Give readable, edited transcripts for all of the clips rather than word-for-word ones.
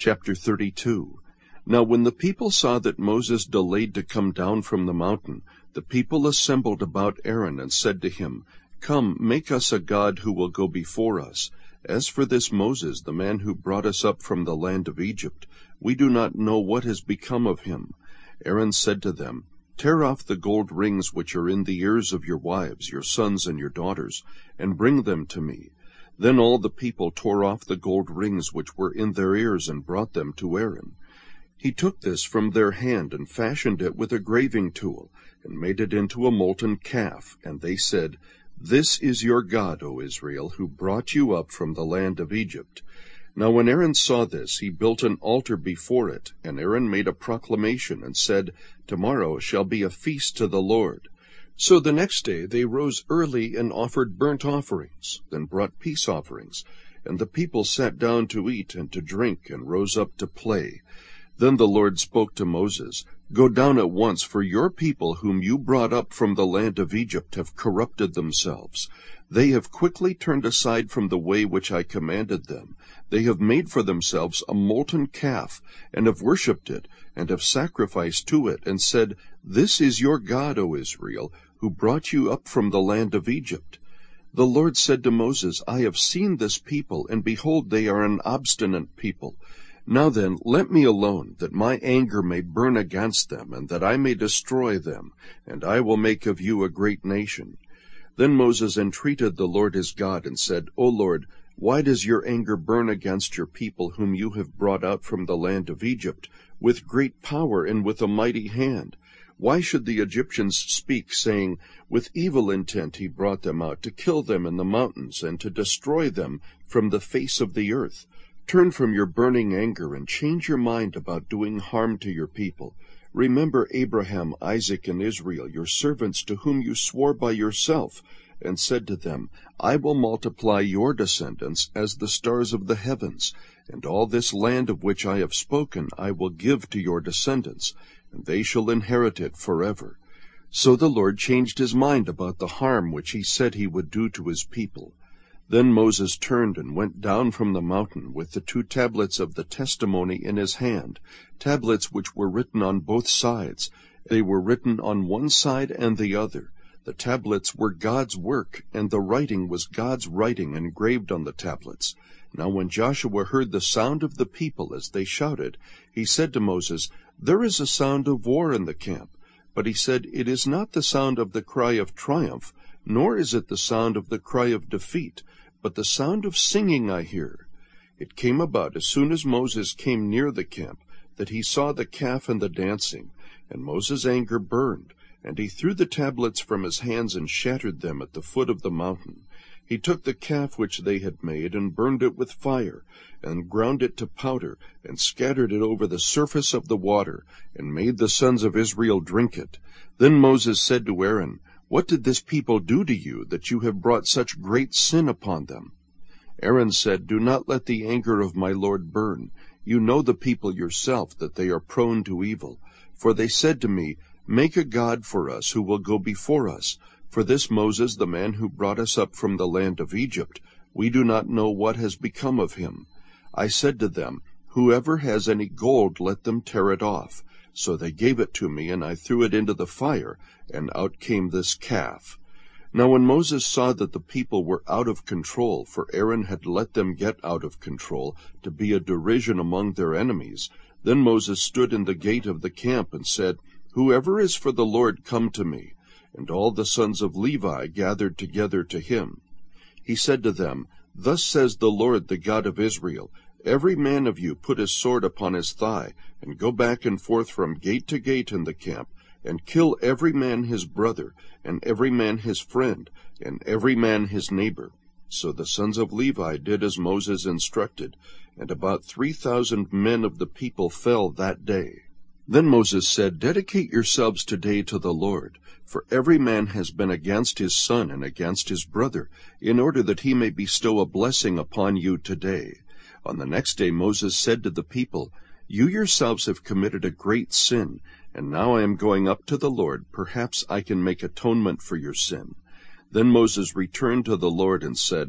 Chapter 32. Now when the people saw that Moses delayed to come down from the mountain, the people assembled about Aaron and said to him, Come, make us a god who will go before us. As for this Moses, the man who brought us up from the land of Egypt, we do not know what has become of him. Aaron said to them, Tear off the gold rings which are in the ears of your wives, your sons and your daughters, and bring them to me. Then all the people tore off the gold rings which were in their ears and brought them to Aaron. He took this from their hand and fashioned it with a graving tool, and made it into a molten calf. And they said, This is your God, O Israel, who brought you up from the land of Egypt. Now when Aaron saw this, he built an altar before it, and Aaron made a proclamation and said, Tomorrow shall be a feast to the Lord. So the next day they rose early and offered burnt offerings, then brought peace offerings. And the people sat down to eat and to drink, and rose up to play. Then the Lord spoke to Moses, Go down at once, for your people whom you brought up from the land of Egypt have corrupted themselves. They have quickly turned aside from the way which I commanded them. They have made for themselves a molten calf, and have worshipped it, and have sacrificed to it, and said, This is your God, O Israel, who brought you up from the land of Egypt. The Lord said to Moses, I have seen this people, and behold, they are an obstinate people. Now then, let me alone, that my anger may burn against them, and that I may destroy them, and I will make of you a great nation. Then Moses entreated the Lord his God, and said, O Lord, why does your anger burn against your people whom you have brought out from the land of Egypt, with great power and with a mighty hand? Why should the Egyptians speak, saying, With evil intent he brought them out, to kill them in the mountains, and to destroy them from the face of the earth? Turn from your burning anger, and change your mind about doing harm to your people. Remember Abraham, Isaac, and Israel, your servants, to whom you swore by yourself, and said to them, I will multiply your descendants as the stars of the heavens, and all this land of which I have spoken I will give to your descendants, and they shall inherit it forever. So the Lord changed his mind about the harm which he said he would do to his people. Then Moses turned and went down from the mountain with the 2 tablets of the testimony in his hand, tablets which were written on both sides. They were written on one side and the other. The tablets were God's work, and the writing was God's writing engraved on the tablets. Now when Joshua heard the sound of the people as they shouted, he said to Moses, There is a sound of war in the camp. But he said, It is not the sound of the cry of triumph, nor is it the sound of the cry of defeat, but the sound of singing I hear. It came about as soon as Moses came near the camp, that he saw the calf and the dancing, and Moses' anger burned, and he threw the tablets from his hands and shattered them at the foot of the mountain. He took the calf which they had made, and burned it with fire, and ground it to powder, and scattered it over the surface of the water, and made the sons of Israel drink it. Then Moses said to Aaron, What did this people do to you, that you have brought such great sin upon them? Aaron said, Do not let the anger of my Lord burn. You know the people yourself, that they are prone to evil. For they said to me, Make a god for us, who will go before us. For this Moses, the man who brought us up from the land of Egypt, we do not know what has become of him. I said to them, Whoever has any gold, let them tear it off. So they gave it to me, and I threw it into the fire, and out came this calf. Now when Moses saw that the people were out of control, for Aaron had let them get out of control, to be a derision among their enemies, then Moses stood in the gate of the camp and said, Whoever is for the Lord, come to me. And all the sons of Levi gathered together to him. He said to them, Thus says the Lord, the God of Israel, Every man of you put his sword upon his thigh, and go back and forth from gate to gate in the camp, and kill every man his brother, and every man his friend, and every man his neighbor. So the sons of Levi did as Moses instructed, and about 3,000 men of the people fell that day. Then Moses said, Dedicate yourselves today to the Lord, for every man has been against his son and against his brother, in order that he may bestow a blessing upon you today. On the next day Moses said to the people, You yourselves have committed a great sin, and now I am going up to the Lord. Perhaps I can make atonement for your sin. Then Moses returned to the Lord and said,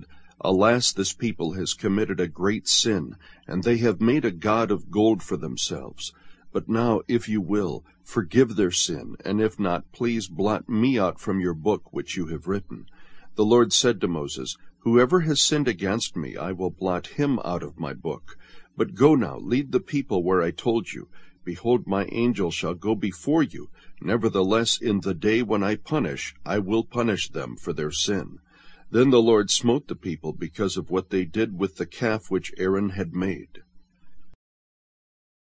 Alas, this people has committed a great sin, and they have made a god of gold for themselves. But now, if you will, forgive their sin, and if not, please blot me out from your book which you have written." The Lord said to Moses, "Whoever has sinned against me, I will blot him out of my book. But go now, lead the people where I told you. Behold, my angel shall go before you. Nevertheless, in the day when I will punish them for their sin." Then the Lord smote the people because of what they did with the calf which Aaron had made.